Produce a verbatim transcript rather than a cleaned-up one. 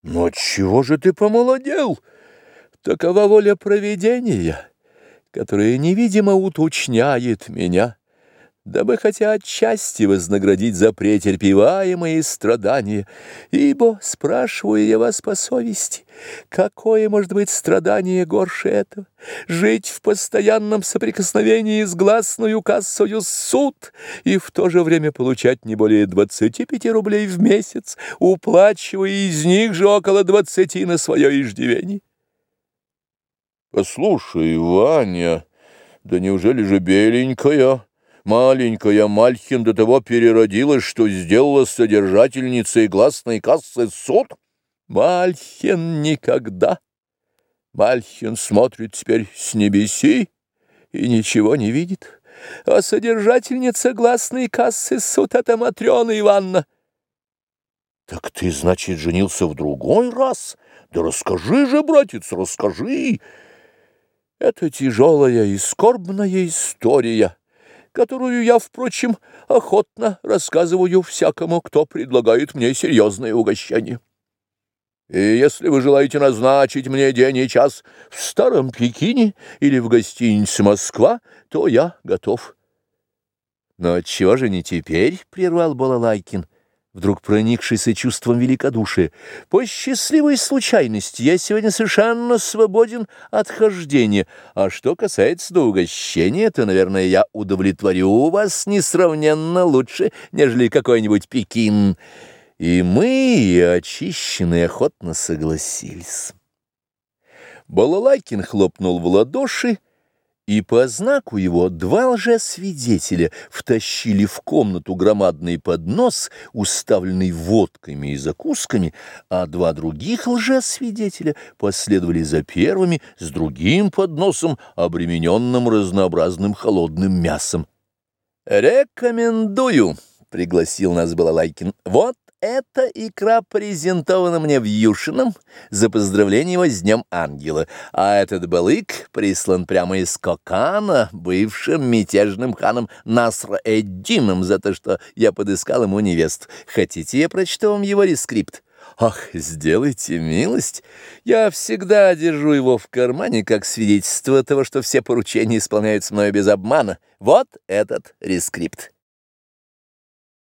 Но отчего же ты помолодел? Такова воля провидения, которая невидимо уточняет меня, дабы хотя отчасти вознаградить за претерпеваемые страдания. Ибо, спрашиваю я вас по совести, какое может быть страдание горше этого? Жить в постоянном соприкосновении с гласную кассою суд и в то же время получать не более двадцати пяти рублей в месяц, уплачивая из них же около двадцати на свое иждивение. Послушай, Ваня, да неужели же беленькая, маленькая Мальхин до того переродилась, что сделала содержательницей гласной кассы суд? Мальхин никогда. Мальхин смотрит теперь с небеси и ничего не видит. А содержательница гласной кассы суд — это Матрена Ивановна. Так ты, значит, женился в другой раз? Да расскажи же, братец, расскажи. Это тяжелая и скорбная история, которую я, впрочем, охотно рассказываю всякому, кто предлагает мне серьезное угощение. И если вы желаете назначить мне день и час в Старом Пекине или в гостинице «Москва», то я готов. Но отчего же не теперь, — прервал Балалайкин, вдруг проникшийся чувством великодушия. По счастливой случайности я сегодня совершенно свободен от хождения. А что касается до угощения, то, наверное, я удовлетворю вас несравненно лучше, нежели какой-нибудь Пекин. И мы, очищенные, охотно согласились. Балалайкин хлопнул в ладоши, и по знаку его два лжесвидетеля втащили в комнату громадный поднос, уставленный водками и закусками, а два других лжесвидетеля последовали за первыми с другим подносом, обремененным разнообразным холодным мясом. «Рекомендую», — пригласил нас Балалайкин, — «вот эта икра презентована мне в Юшином за поздравление его с Днем Ангела, а этот балык прислан прямо из Кокана бывшим мятежным ханом Наср-эд-Дином за то, что я подыскал ему невесту. Хотите, я прочту вам его рескрипт? Ах, сделайте милость, я всегда держу его в кармане как свидетельство того, что все поручения исполняются мною без обмана. Вот этот рескрипт».